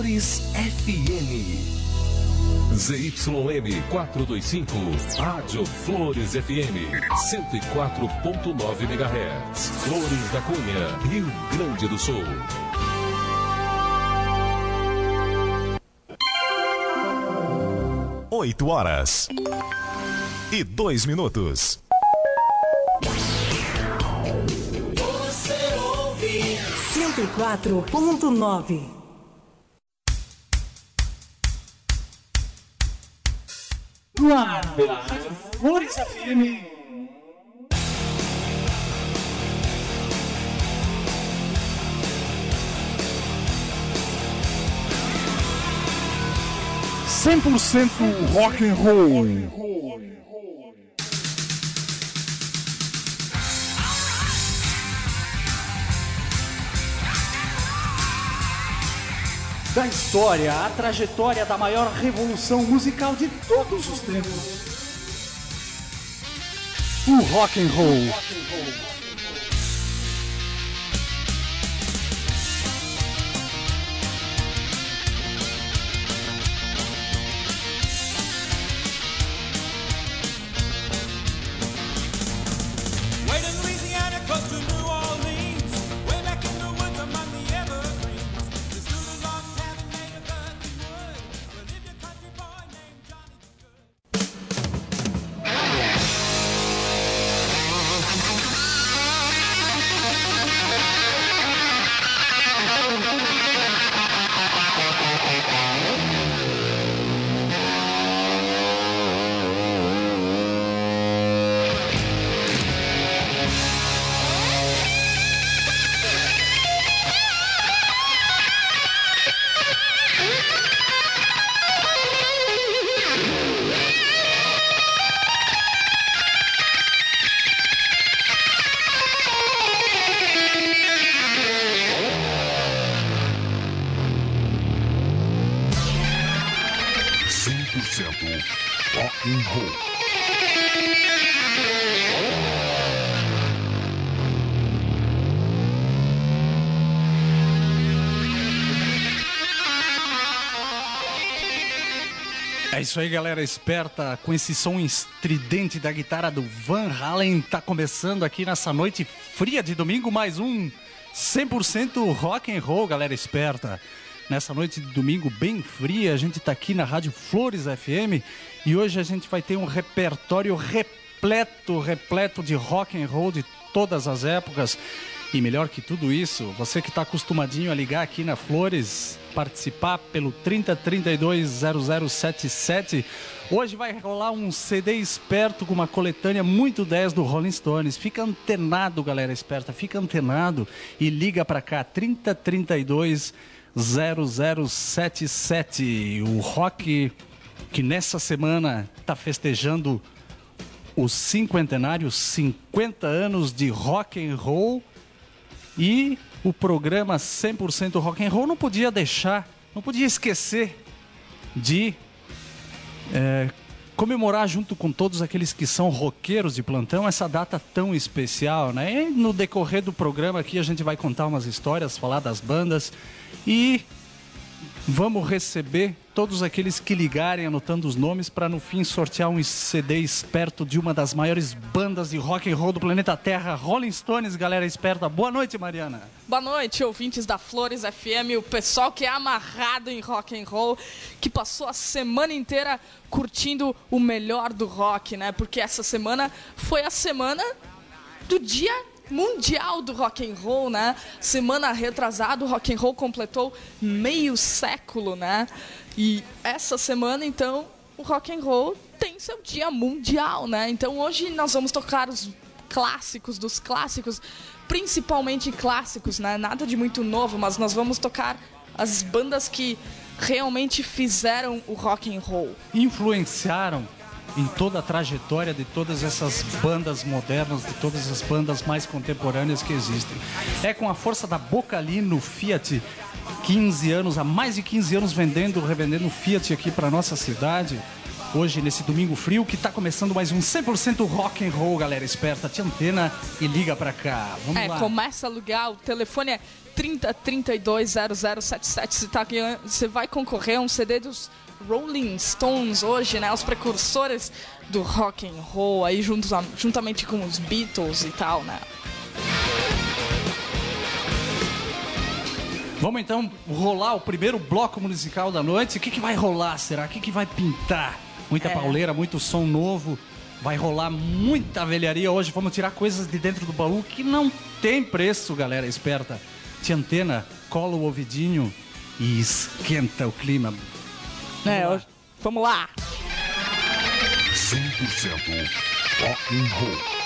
Flores FM. ZYM 425, Rádio Flores FM, 104.9 MHz. Flores da Cunha, Rio Grande do Sul. Oito horas e 2 minutos. Você ouve 104.9. Pela Rádio Flores FM. Rock and roll. Da história, a trajetória da maior revolução musical de todos os tempos. O rock and roll. É isso aí, galera esperta, com esse som estridente da guitarra do Van Halen, tá começando aqui nessa noite fria de domingo, mais um 100% rock and roll, galera esperta. Nessa noite de domingo bem fria, a gente tá aqui na Rádio Flores FM e hoje a gente vai ter um repertório repleto de rock and roll de todas as épocas. E melhor que tudo isso, você que está acostumadinho a ligar aqui na Flores, participar pelo 30320077. Hoje vai rolar um CD esperto com uma coletânea muito 10 do Rolling Stones. Fica antenado, galera esperta, fica antenado e liga para cá, 30320077. O rock que nessa semana está festejando o cinquentenário, 50 anos de rock and roll. E o programa 100% Rock and Roll não podia esquecer de comemorar junto com todos aqueles que são roqueiros de plantão essa data tão especial, né? E no decorrer do programa aqui a gente vai contar umas histórias, falar das bandas e vamos receber todos aqueles que ligarem anotando os nomes para no fim sortear um CD esperto de uma das maiores bandas de rock and roll do planeta Terra, Rolling Stones, galera esperta. Boa noite, Mariana. Boa noite, ouvintes da Flores FM, o pessoal que é amarrado em rock and roll, que passou a semana inteira curtindo o melhor do rock, né? Porque essa semana foi a semana do Dia Mundial do Rock and Roll, né? Semana retrasada, o rock and roll completou meio século, né? E essa semana, então, o rock and roll tem seu dia mundial, né? Então hoje nós vamos tocar os clássicos dos clássicos, principalmente clássicos, né? Nada de muito novo, mas nós vamos tocar as bandas que realmente fizeram o rock and roll. Influenciaram em toda a trajetória de todas essas bandas modernas, de todas as bandas mais contemporâneas que existem. É com a força da Bocalino Fiat, 15 anos, há mais de 15 anos revendendo Fiat aqui para nossa cidade, hoje nesse domingo frio que tá começando mais um 100% rock and roll, galera esperta. Te antena e liga pra cá. Vamos lá. Começa a ligar, o telefone é 30 32 0077. Você vai concorrer a um CD dos Rolling Stones hoje, né? Os precursores do rock and roll, aí juntamente com os Beatles e tal, né? Vamos então rolar o primeiro bloco musical da noite. O que vai rolar, será? O que vai pintar? Muita pauleira, muito som novo. Vai rolar muita velharia hoje. Vamos tirar coisas de dentro do baú que não tem preço, galera esperta. Te antena, cola o ouvidinho e esquenta o clima. Vamos lá. 100% rock and roll.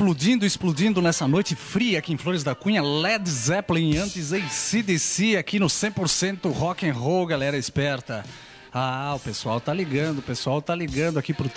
explodindo nessa noite fria aqui em Flores da Cunha. Led Zeppelin, antes AC/DC aqui no 100% Rock and Roll, galera esperta. O pessoal tá ligando aqui pro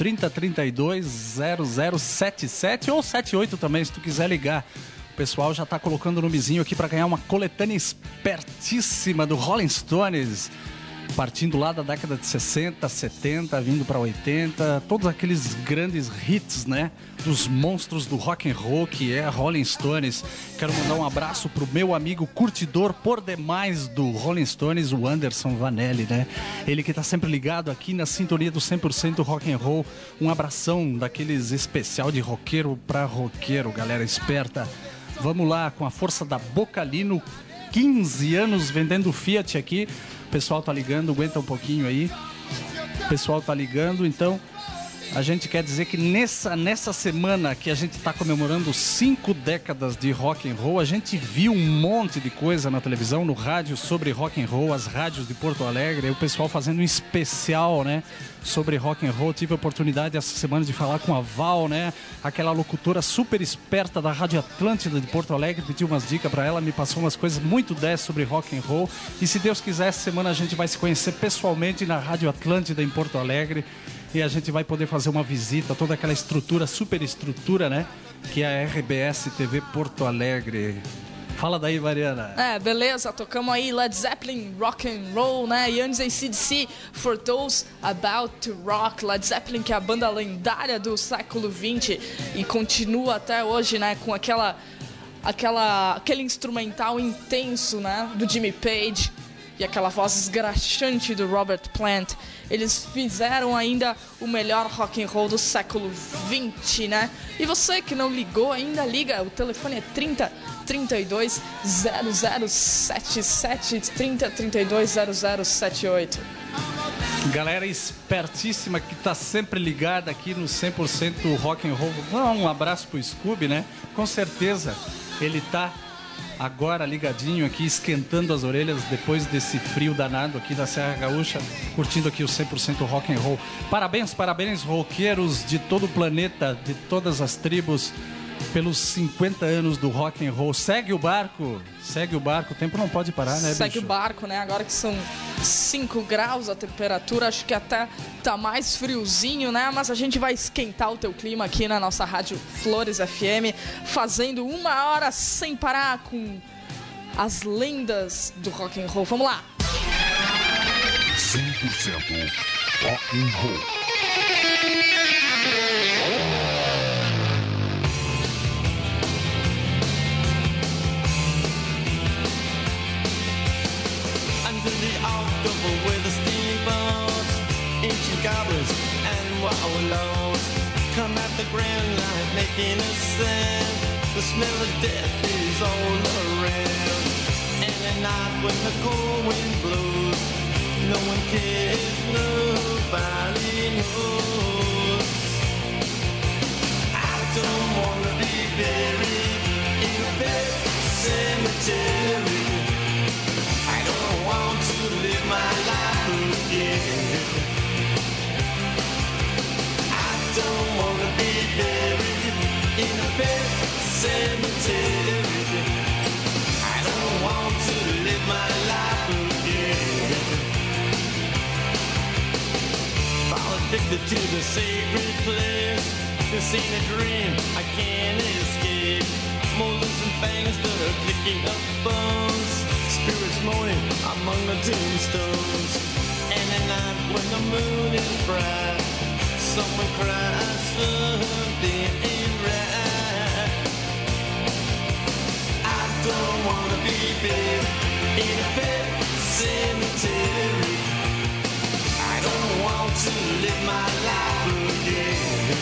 3032-0077 ou 78 também, se tu quiser ligar. O pessoal já tá colocando o nomezinho aqui para ganhar uma coletânea espertíssima do Rolling Stones. Partindo lá da década de 60, 70, vindo para 80, todos aqueles grandes hits, né? Dos monstros do rock and roll, que é a Rolling Stones. Quero mandar um abraço pro meu amigo curtidor por demais do Rolling Stones, o Anderson Vanelli, né? Ele que tá sempre ligado aqui na sintonia do 100% rock and roll. Um abração daqueles especial de roqueiro para roqueiro, galera esperta. Vamos lá, com a força da Bocalino, 15 anos vendendo Fiat aqui. O pessoal tá ligando, aguenta um pouquinho aí. O pessoal tá ligando, então a gente quer dizer que nessa semana que a gente tá comemorando 5 décadas de rock and roll, a gente viu um monte de coisa na televisão, no rádio sobre rock and roll, as rádios de Porto Alegre, o pessoal fazendo um especial, né, sobre rock and roll. Tive a oportunidade essa semana de falar com a Val, né, aquela locutora super esperta da Rádio Atlântida de Porto Alegre, pedi umas dicas para ela, me passou umas coisas muito 10 sobre rock and roll. E se Deus quiser, essa semana a gente vai se conhecer pessoalmente na Rádio Atlântida em Porto Alegre. E a gente vai poder fazer uma visita, toda aquela estrutura, super estrutura, né? Que é a RBS TV Porto Alegre. Fala daí, Mariana. Beleza, tocamos aí Led Zeppelin, Rock and Roll, né? E antes AC/DC, For Those About to Rock. Led Zeppelin, que é a banda lendária do século XX e continua até hoje, né? Com aquele instrumental intenso, né? Do Jimmy Page e aquela voz esgraxante do Robert Plant. Eles fizeram ainda o melhor rock and roll do século XX, né? E você que não ligou ainda, liga. O telefone é 3032-0077, 3032-0078. Galera espertíssima que tá sempre ligada aqui no 100% rock and roll. Um abraço pro Scooby, né? Com certeza ele tá agora ligadinho aqui, esquentando as orelhas depois desse frio danado aqui da Serra Gaúcha, curtindo aqui o 100% rock and roll. Parabéns, roqueiros de todo o planeta, de todas as tribos, pelos 50 anos do rock and roll. Segue o barco, o tempo não pode parar, né, Segue bicho? o barco, né? Agora que são 5 graus a temperatura, acho que até tá mais friozinho, né? Mas a gente vai esquentar o teu clima aqui na nossa rádio Flores FM, fazendo 1 hora sem parar com as lendas do rock and roll. Vamos lá! 100% rock and roll. With the steamboats, ancient goblins and wallows come at the grand line making a sound. The smell of death is all around. And at night when the cold wind blows, no one cares, nobody knows. I don't wanna be buried in a pet cemetery. I don't want to live my life again. I don't want to be buried in a pet cemetery. I don't want to live my life again. Fall addicted to the sacred place. This ain't a dream, I can't escape. Molars and fangs that are picking up bones. Spirits moaning among the tombstones. And at night when the moon is bright, someone cries something ain't right. I don't wanna be buried in a pet cemetery. I don't want to live my life again.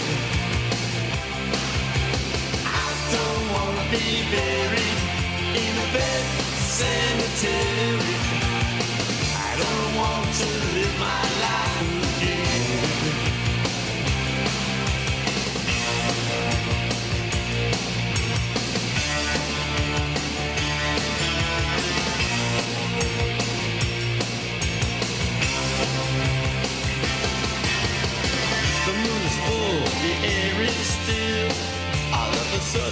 I don't wanna be buried in a pet cemetery. I don't want to live my life again. The moon is full, the air is still. All of a sudden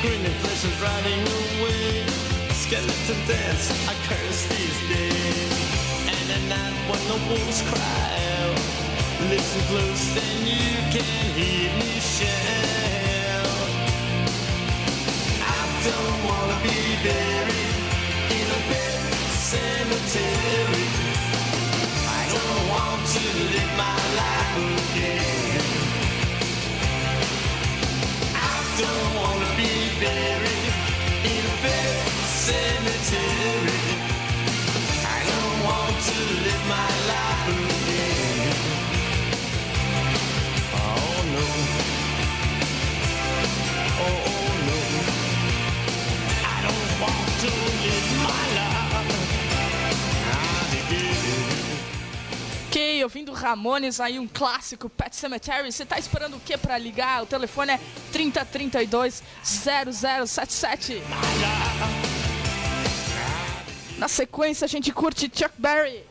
Grinning flesh is riding away. Skeleton dance, I curse these days. And at night when the wolves cry out, listen close and you can hear me shout. I don't wanna be buried in a bed cemetery. I don't want to live my life again. I don't wanna be buried in a bed cemetery. I don't want to live my life again. Oh no. Oh no. I don't want to live my life again. Ok, ouvindo Ramones aí, um clássico, Pet Sematary. Você tá esperando o que pra ligar? O telefone é 3032-0077. Na sequência, a gente curte Chuck Berry.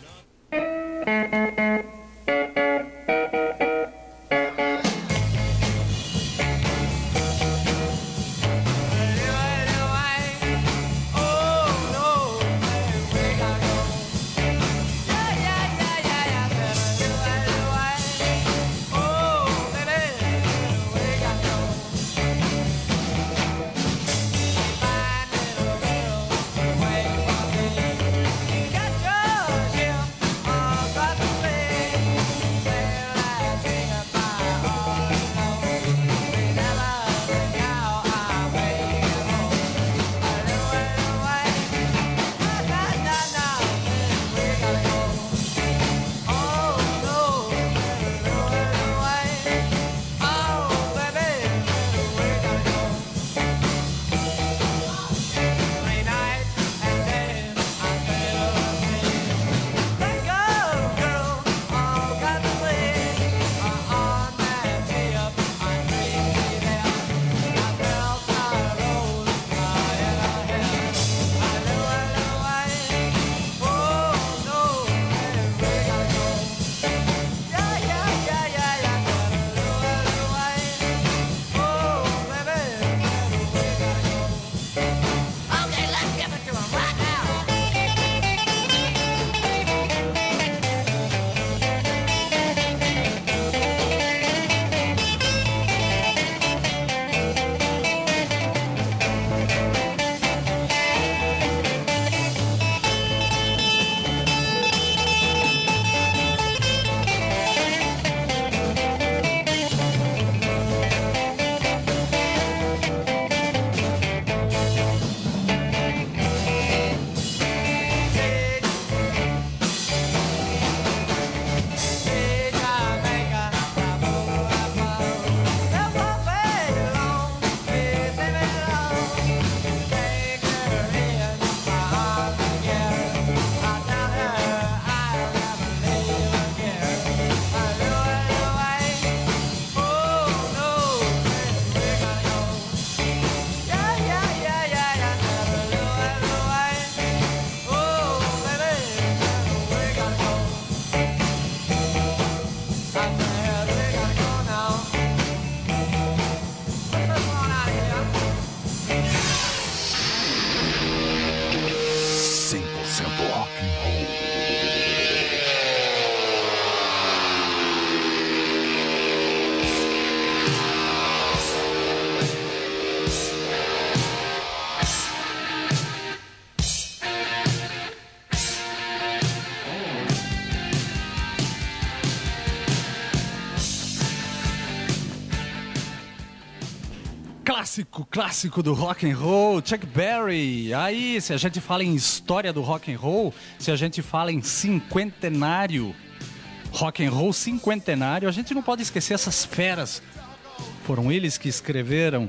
Clássico do rock and roll, Chuck Berry. Aí, se a gente fala em história do rock and roll, se a gente fala em cinquentenário, rock and roll cinquentenário, a gente não pode esquecer essas feras. Foram eles que escreveram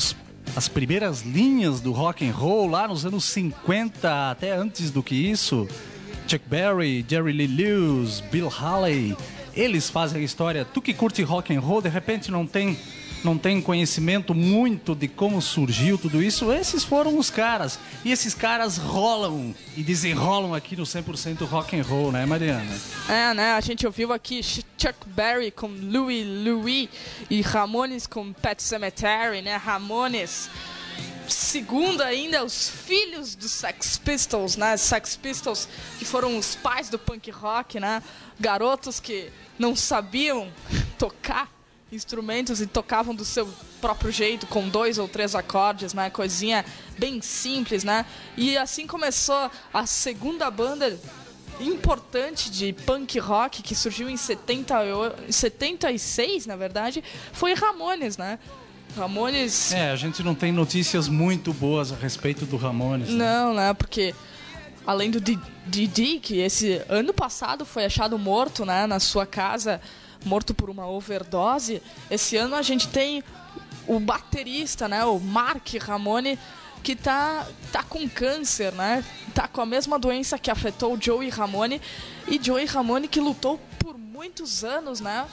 as primeiras linhas do rock and roll lá nos anos 50, até antes do que isso. Chuck Berry, Jerry Lee Lewis, Bill Haley, eles fazem a história. Tu que curte rock and roll, de repente não tem não tem conhecimento muito de como surgiu tudo isso, esses foram os caras. E esses caras rolam e desenrolam aqui no 100% Rock and Roll, né, Mariana? É, né? A gente ouviu aqui Chuck Berry com Louie e Ramones com Pet Sematary, né? Ramones. Segundo ainda, os filhos dos Sex Pistols, né? Sex Pistols, que foram os pais do punk rock, né? Garotos que não sabiam tocar instrumentos e tocavam do seu próprio jeito, com 2 ou 3 acordes, né? Coisinha bem simples, né? E assim começou a segunda banda importante de punk rock que surgiu em 76, na verdade, foi Ramones, né? Ramones... A gente não tem notícias muito boas a respeito do Ramones. Né? Não, né? Porque além do Didi, que esse ano passado foi achado morto, né? Na sua casa, morto por uma overdose. Esse ano a gente tem o baterista, né? O Mark Ramone, que tá com câncer, né? Tá com a mesma doença que afetou o Joey Ramone. E Joey Ramone que lutou por muitos anos, né?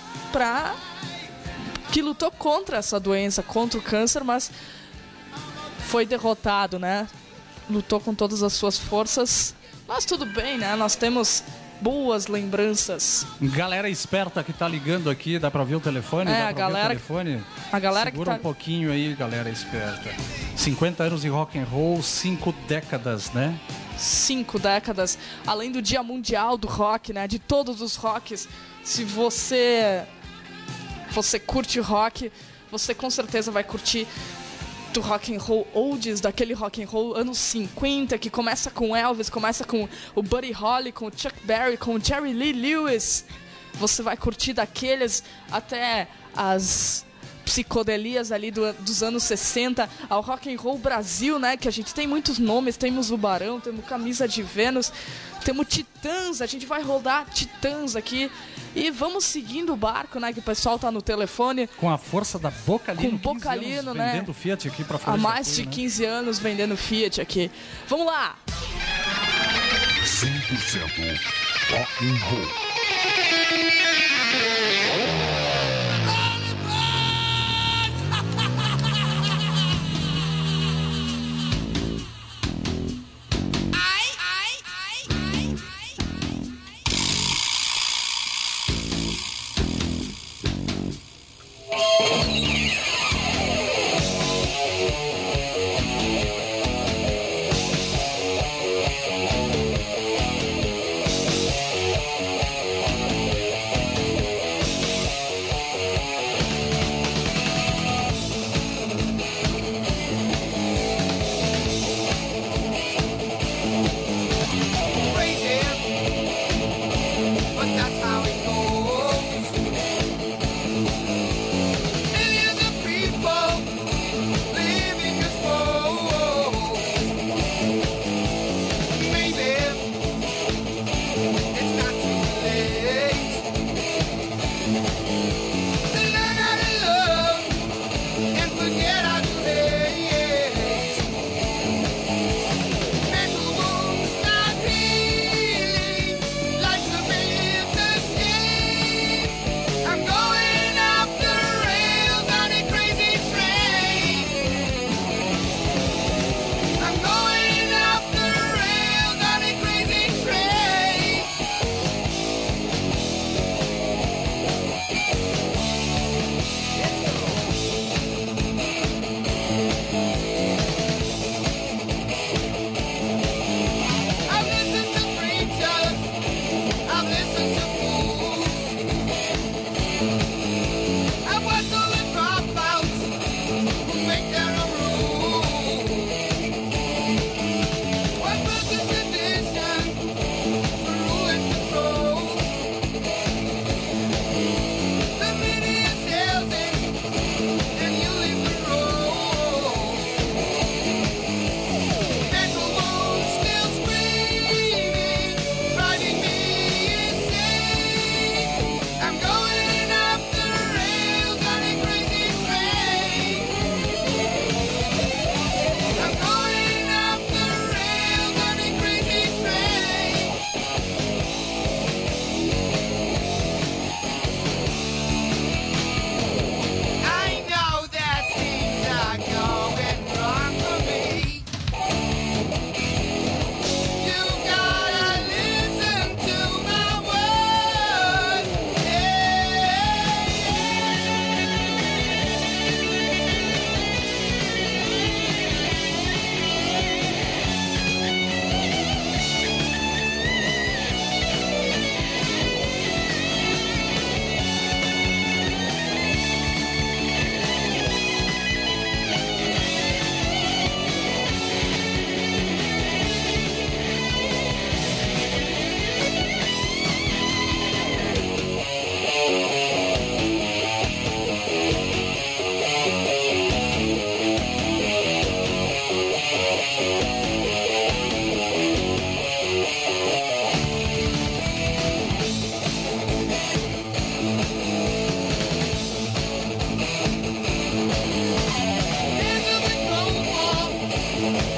Que lutou contra essa doença, contra o câncer, mas foi derrotado, né? Lutou com todas as suas forças, mas tudo bem, né? Nós temos boas lembranças. Galera esperta que tá ligando aqui, dá pra ver o telefone? A galera Segura que tá... um pouquinho aí, galera esperta. 50 anos de rock and roll, 5 décadas, né? 5 décadas, além do Dia Mundial do Rock, né? De todos os rocks. Se você curte rock, você com certeza vai curtir do rock and roll oldies, daquele rock and roll anos 50, que começa com Elvis, começa com o Buddy Holly, com o Chuck Berry, com o Jerry Lee Lewis. Você vai curtir daqueles até as psicodelias ali dos anos 60, ao Rock and Roll Brasil, né, que a gente tem muitos nomes, temos o Barão, temos Camisa de Vênus, temos Titãs, a gente vai rodar Titãs aqui e vamos seguindo o barco, né, que o pessoal tá no telefone. Com a força da Bocalino, com Bocalino, né, vendendo Fiat aqui pra fora. Há mais de 15 anos vendendo Fiat aqui. Vamos lá! 100% Rock and Roll.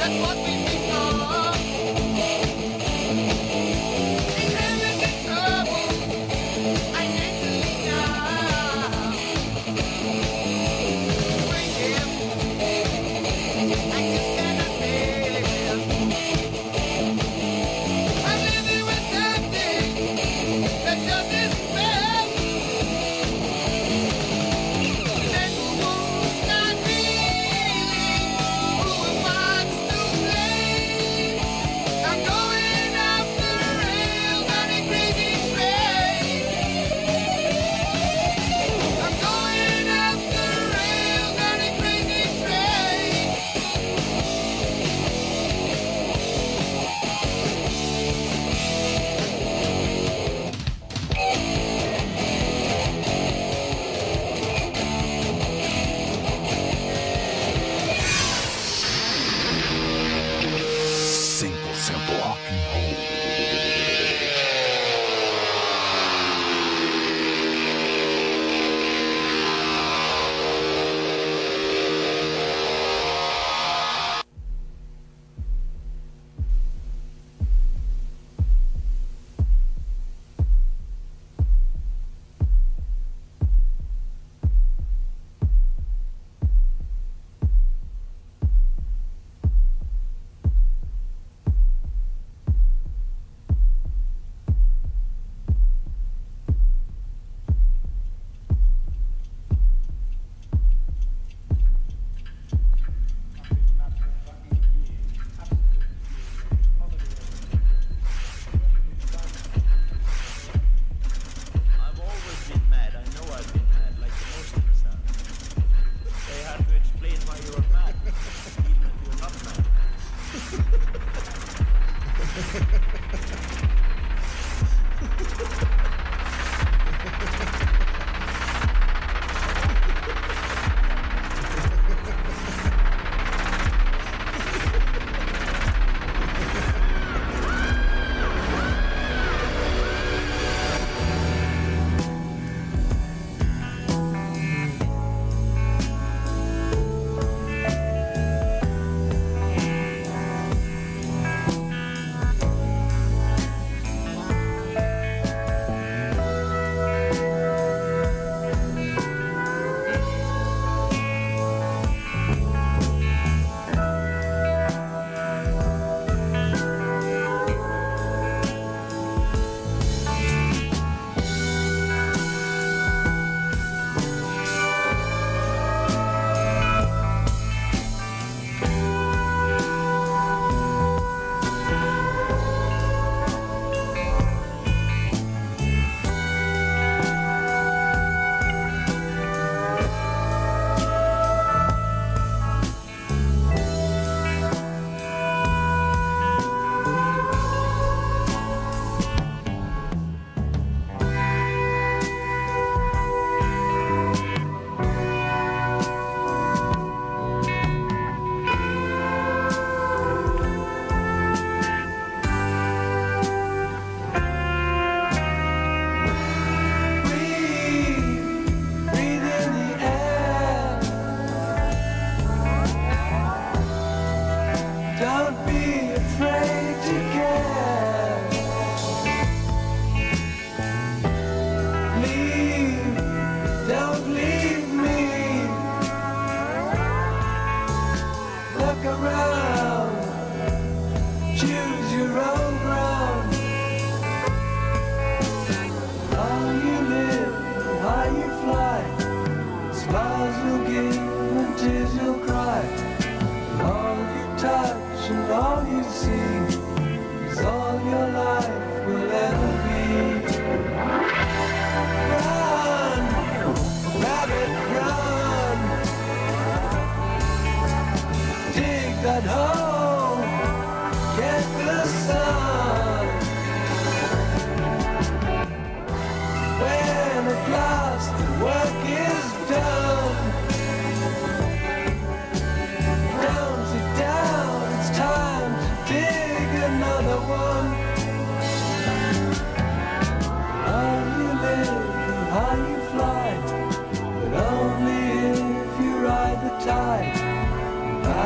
Balance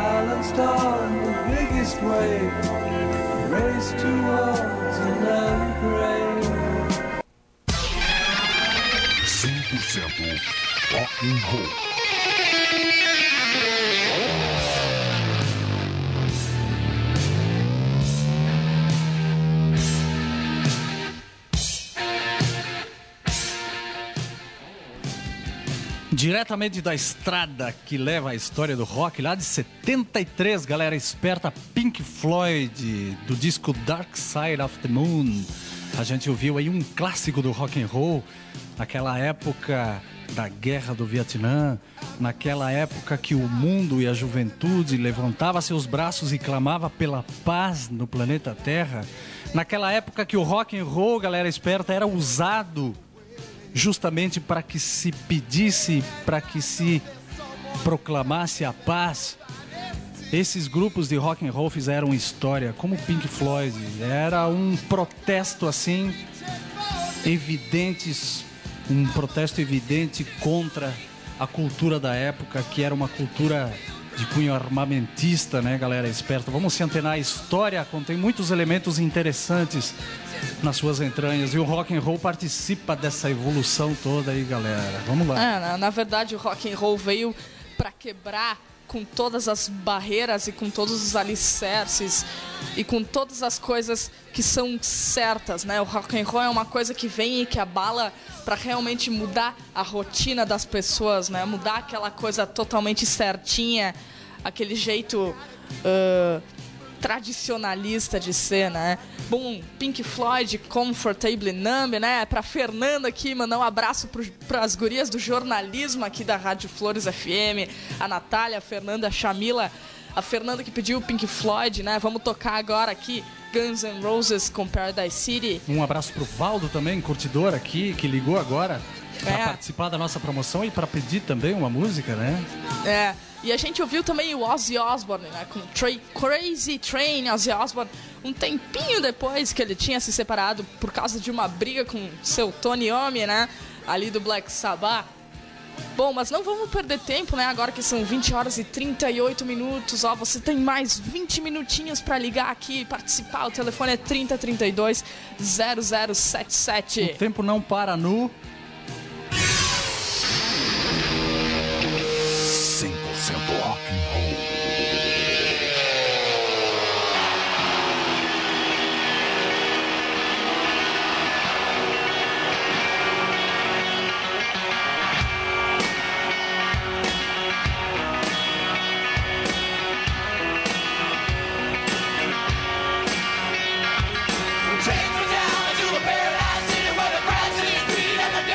bounced on the biggest wave, raced towards another grave. 100% rock and roll. Diretamente da estrada que leva a história do rock, lá de 73, galera esperta, Pink Floyd, do disco Dark Side of the Moon. A gente ouviu aí um clássico do rock and roll, naquela época da Guerra do Vietnã, naquela época que o mundo e a juventude levantava seus braços e clamava pela paz no planeta Terra, naquela época que o rock and roll, galera esperta, era usado justamente para que se pedisse, para que se proclamasse a paz. Esses grupos de rock and roll fizeram história, como o Pink Floyd. Era um protesto assim, um protesto evidente contra a cultura da época, que era uma cultura de cunho armamentista, né, galera esperta? Vamos se antenar. A história contém muitos elementos interessantes nas suas entranhas, e o rock and roll participa dessa evolução toda aí, galera. Vamos lá. Na verdade, o rock and roll veio para quebrar com todas as barreiras e com todos os alicerces e com todas as coisas que são certas, né? O rock and roll é uma coisa que vem e que abala para realmente mudar a rotina das pessoas, né? Mudar aquela coisa totalmente certinha, aquele jeito tradicionalista de ser, né? Bom, Pink Floyd, Comfortably Numb, né? Pra Fernanda aqui, mandar um abraço pras gurias do jornalismo aqui da Rádio Flores FM, a Natália, a Fernanda, a Chamila, a Fernanda que pediu Pink Floyd, né? Vamos tocar agora aqui Guns N' Roses com Paradise City. Um abraço pro Valdo também, curtidor aqui, que ligou agora pra participar da nossa promoção e pra pedir também uma música, né? E a gente ouviu também o Ozzy Osbourne, né, com Crazy Train. Ozzy Osbourne, um tempinho depois que ele tinha se separado por causa de uma briga com seu Tony Iommi, né, ali do Black Sabbath. Bom, mas não vamos perder tempo, né, agora que são 20 horas e 38 minutos, ó, você tem mais 20 minutinhos pra ligar aqui e participar. O telefone é 3032 0077. O tempo não para no... 100% rock and roll. Take me down to a paradise city where the grass is green and the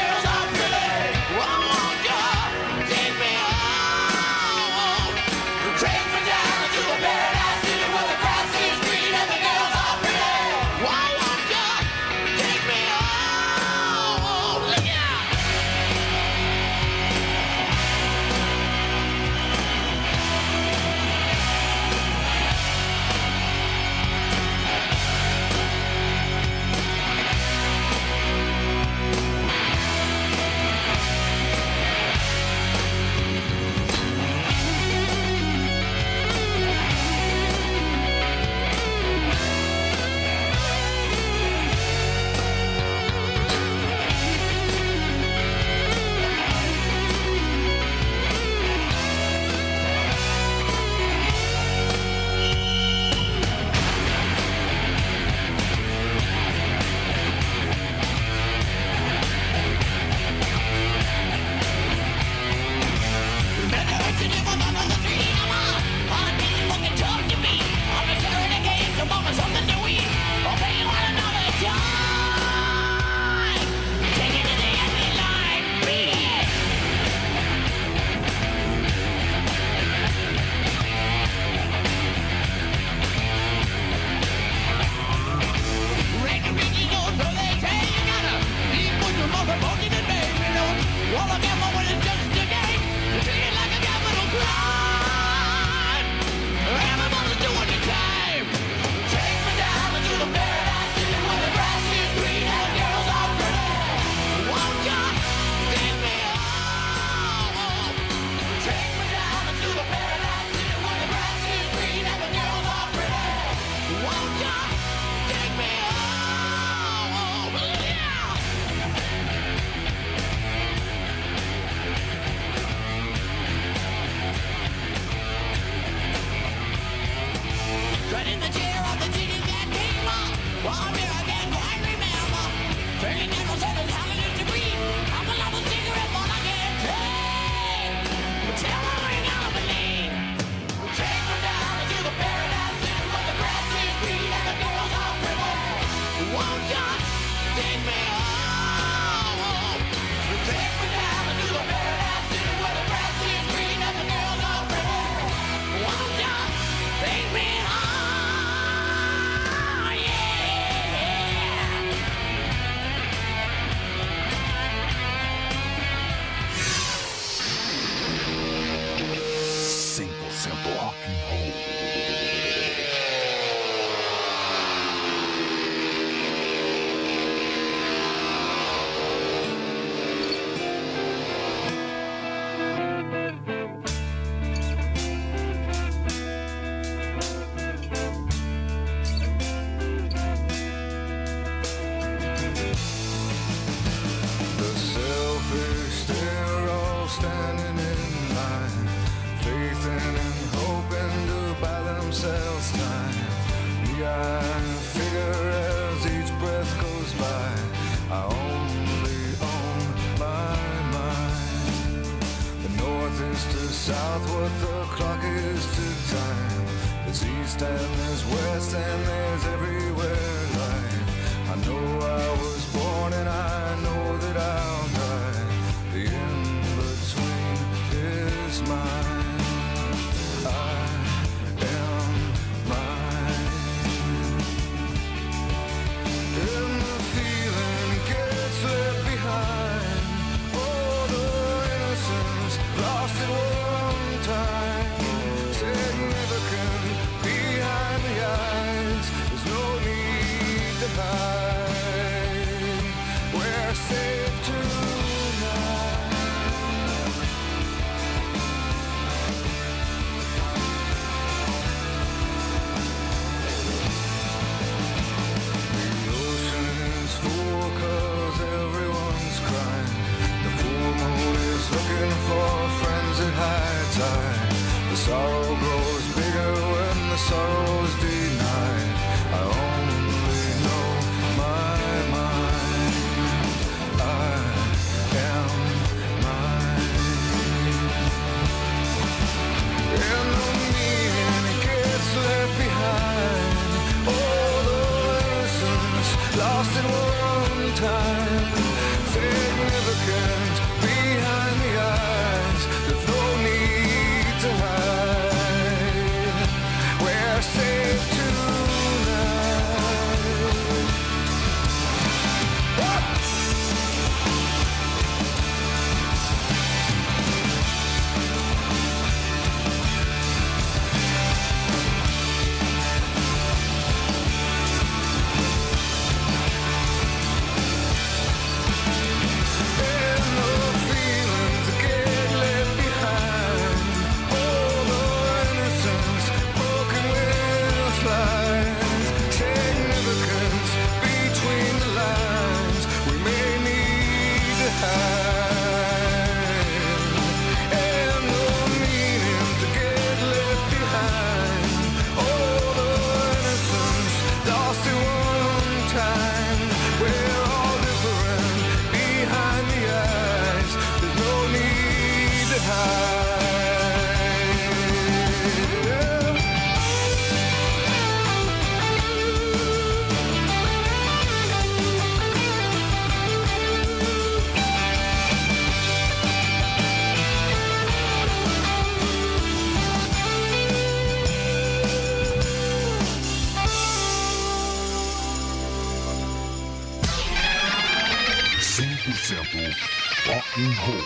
Rock and Roll.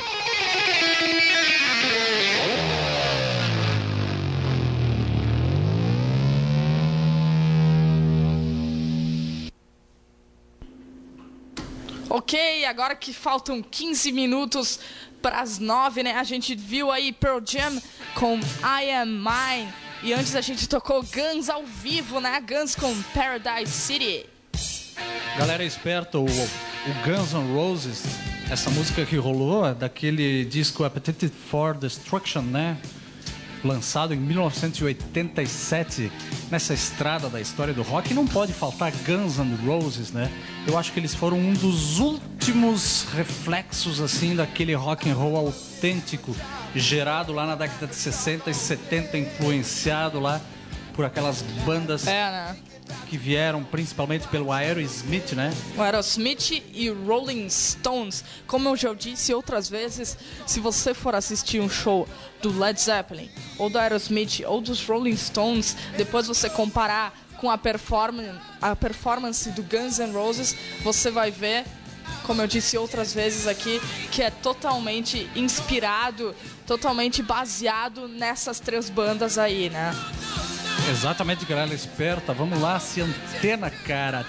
Ok, agora que faltam 15 minutos para as 9, né? A gente viu aí Pearl Jam com I Am Mine. E antes a gente tocou Guns ao vivo, né? Guns com Paradise City. Galera esperta, o Guns N' Roses, essa música que rolou é daquele disco Appetite for Destruction, né? lançado em 1987, nessa estrada da história do rock, não pode faltar Guns N' Roses, né? Eu acho que eles foram um dos últimos reflexos, assim, daquele rock and roll autêntico, gerado lá na década de 60 e 70, influenciado lá por aquelas bandas né? que vieram principalmente pelo Aerosmith, né? O Aerosmith e Rolling Stones. Como eu já disse outras vezes, se você for assistir um show do Led Zeppelin, ou do Aerosmith, ou dos Rolling Stones, depois você comparar com a performance do Guns N' Roses, você vai ver, como eu disse outras vezes aqui, que é totalmente inspirado, totalmente baseado nessas três bandas aí, né? Exatamente, galera esperta. Vamos lá, se antena, cara.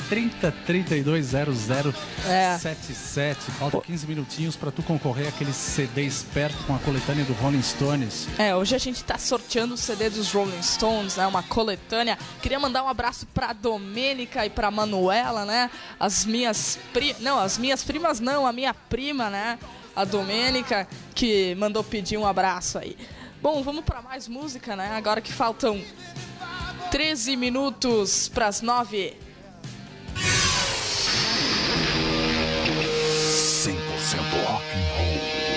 30320077. Falta 15 minutinhos pra tu concorrer àquele CD esperto com a coletânea do Rolling Stones. Hoje a gente tá sorteando o CD dos Rolling Stones, né? Uma coletânea. Queria mandar um abraço pra Domênica e pra Manuela, né? A minha prima, né? A Domênica, que mandou pedir um abraço aí. Bom, vamos pra mais música, né? Agora que faltam 13 minutos para as 9. 100% rock and roll.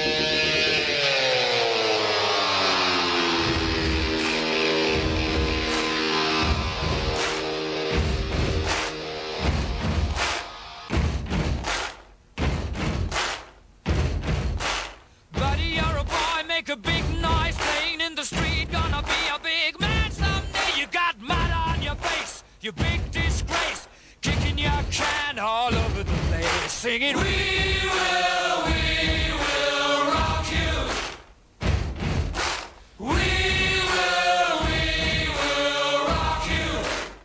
Buddy, you're a boy, make a big noise, playing in the street, gonna be a big man someday. You got mud on your face, you big disgrace, kicking your can all over the place, singing, we will rock you. We will rock you.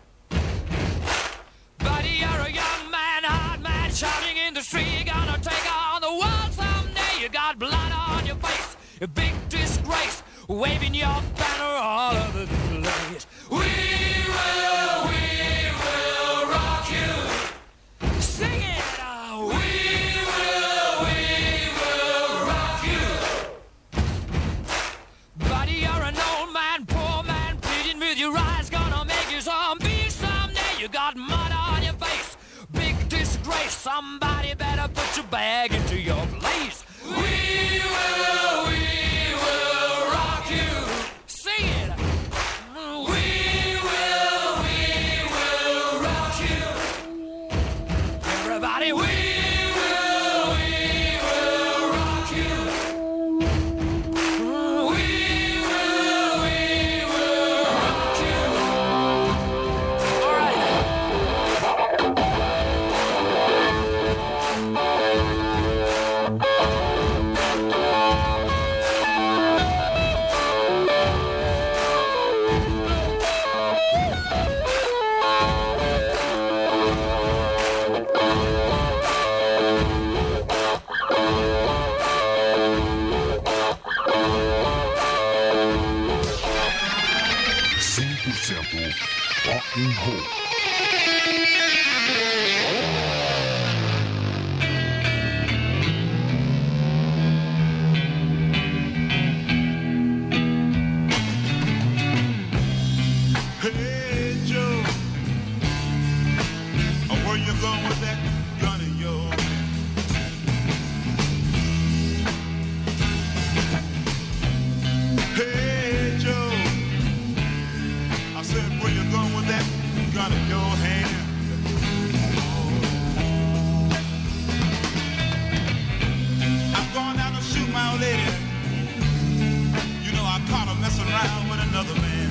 Buddy, you're a young man, hard man, shouting in the street, gonna take on the world someday. You got blood on your face, a big disgrace, waving your banner all over the place. We will rock you. Sing it! We will rock you. Buddy, you're an old man, poor man, pleading with your eyes, gonna make you zombie someday. You got mud on your face, big disgrace. Somebody better put your bag into your place. We will rock you. Sing it. We will rock you. Everybody, we will rock you. We will rock you. All right. Rock and roll. Hey Joe, where you going with that gun of yours? Hey Joe, I said where you going with that gun in your hand? I'm going down to shoot my old lady. You know I caught her messing around with another man.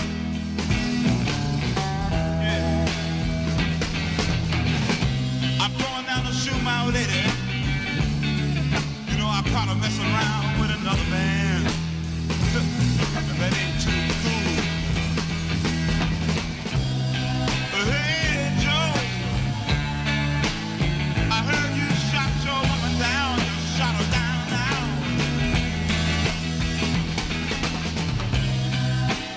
I'm going down to shoot my old lady. You know I caught her messing around with another man. That ain't too cool. Hey Joe, I heard you shot your woman down. You shot her down now.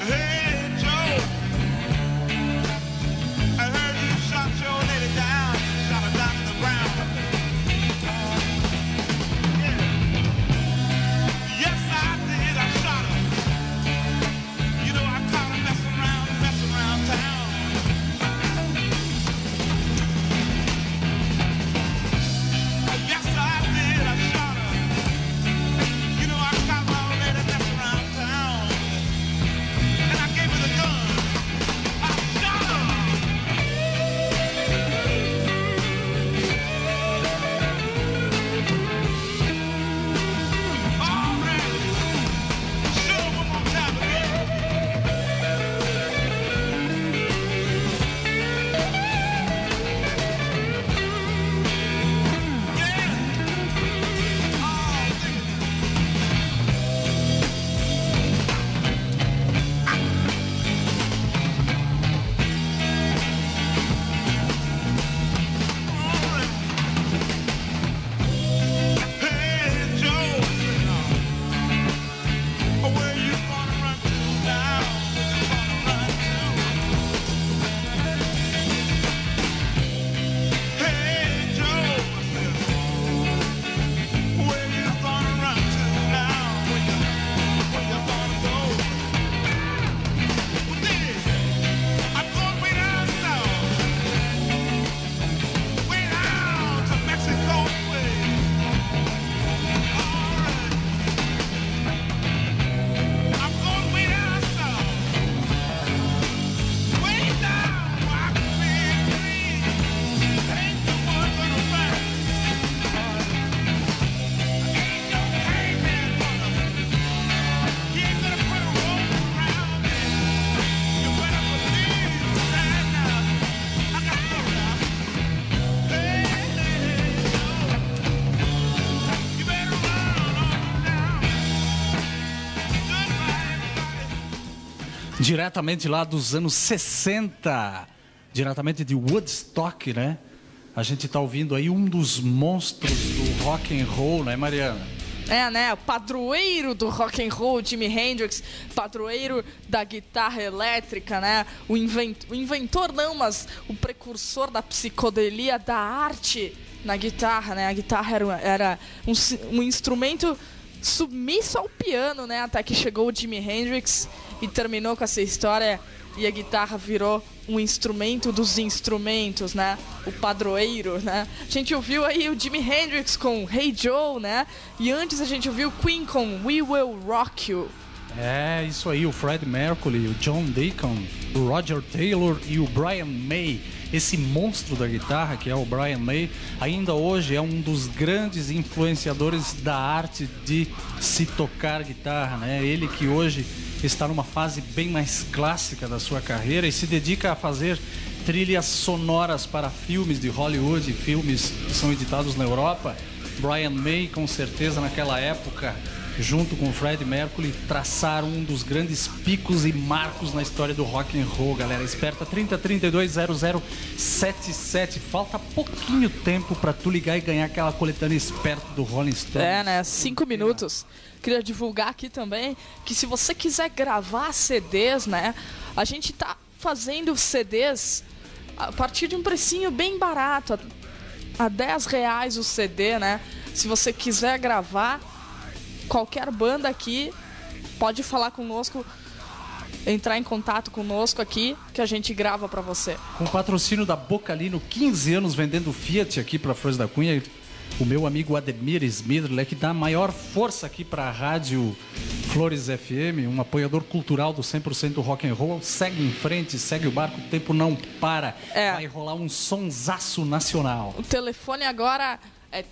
Diretamente lá dos anos 60, diretamente de Woodstock, né? A gente tá ouvindo aí um dos monstros do rock and roll, né, Mariana? É, né? O padroeiro do rock and roll, Jimi Hendrix, padroeiro da guitarra elétrica, né? O inventor não, mas o precursor da psicodelia, da arte na guitarra, né? A guitarra era um instrumento submisso ao piano, né? Até que chegou o Jimi Hendrix e terminou com essa história e a guitarra virou um instrumento dos instrumentos, né? O padroeiro, né? A gente ouviu aí o Jimi Hendrix com Hey Joe, né? E antes a gente ouviu o Queen com We Will Rock You. É, isso aí, o Freddie Mercury, o John Deacon, o Roger Taylor e o Brian May. Esse monstro da guitarra, que é o Brian May, ainda hoje é um dos grandes influenciadores da arte de se tocar guitarra, né? Ele que hoje está numa fase bem mais clássica da sua carreira e se dedica a fazer trilhas sonoras para filmes de Hollywood, filmes que são editados na Europa. Brian May, com certeza, naquela época, junto com o Freddie Mercury, traçaram um dos grandes picos e marcos na história do rock and roll, galera. Esperta 30320077. Falta pouquinho tempo para tu ligar e ganhar aquela coletânea esperta do Rolling Stones. É, né? 5 minutos. Queria divulgar aqui também que se você quiser gravar CDs, né? A gente tá fazendo CDs a partir de um precinho bem barato, a R$10 o CD, né? Se você quiser gravar, qualquer banda aqui pode falar conosco, entrar em contato conosco aqui, que a gente grava pra você. Com o patrocínio da Bocalino, 15 anos vendendo Fiat aqui pra Flores da Cunha, o meu amigo Ademir Smidler, que dá maior força aqui pra rádio Flores FM, um apoiador cultural do 100% rock and roll. Segue em frente, segue o barco, o tempo não para. Vai rolar um sonsaço nacional. O telefone agora é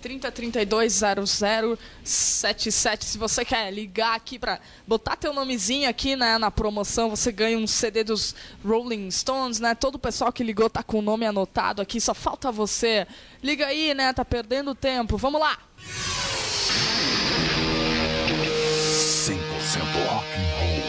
30320077. Se você quer ligar aqui pra botar teu nomezinho aqui, né, na promoção, você ganha um CD dos Rolling Stones, né? Todo o pessoal que ligou tá com o nome anotado aqui, só falta você. Liga aí, né? Tá perdendo tempo. Vamos lá! 100% rock and roll.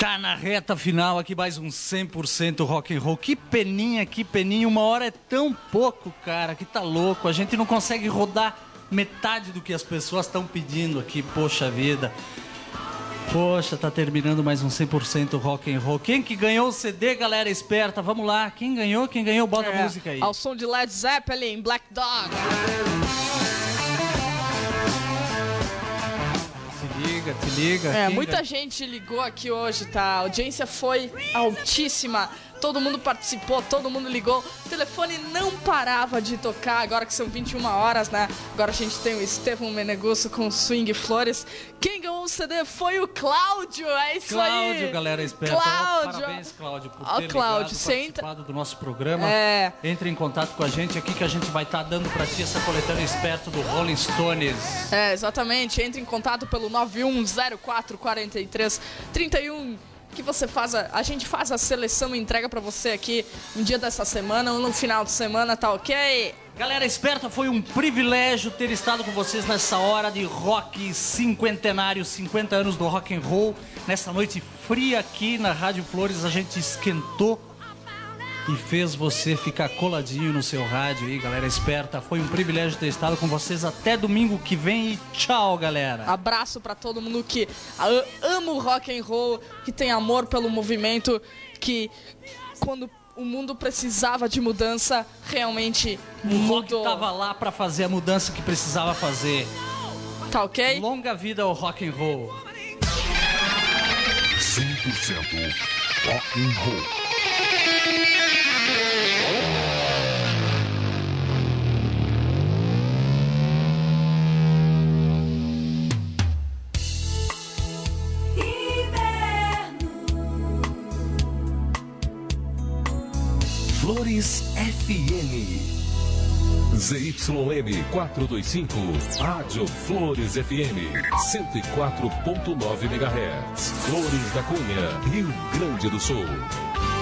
Tá na reta final aqui mais um 100% rock and roll. Que peninha, 1 hora é tão pouco, cara, que tá louco. A gente não consegue rodar metade do que as pessoas estão pedindo aqui, poxa vida. Poxa, tá terminando mais um 100% rock and roll. Quem que ganhou o CD, galera esperta? Vamos lá, quem ganhou? Bota a música aí. Ao som de Led Zeppelin, Black Dog. Te liga. Muita gente ligou aqui hoje, tá? A audiência foi altíssima. Todo mundo participou, todo mundo ligou. O telefone não parava de tocar, agora que são 21 horas, né? Agora a gente tem o Estevão Menegusso com Swing Flores. Quem ganhou o CD foi o Cláudio, é isso aí. Cláudio, galera esperta. Cláudio. Parabéns, Cláudio, por ter participado do nosso programa. Entre em contato com a gente aqui que a gente vai estar dando pra ti essa coletânea esperto do Rolling Stones. Exatamente. Entre em contato pelo 91044331. Que você a gente faz a seleção e entrega pra você aqui um dia dessa semana ou no final de semana, tá ok? Galera esperta, foi um privilégio ter estado com vocês nessa hora de rock cinquentenário, 50 anos do rock and roll. Nessa noite fria aqui na Rádio Flores, a gente esquentou e fez você ficar coladinho no seu rádio aí, galera esperta. Foi um privilégio ter estado com vocês. Até domingo que vem e tchau, galera. Abraço pra todo mundo que ama o rock and roll, que tem amor pelo movimento, que quando o mundo precisava de mudança, realmente mudou. O rock tava lá pra fazer a mudança que precisava fazer. Tá ok? Longa vida ao rock and roll. 100% rock and roll. Flores FM. ZYM 425. Rádio Flores FM 104.9 MHz. Flores da Cunha, Rio Grande do Sul.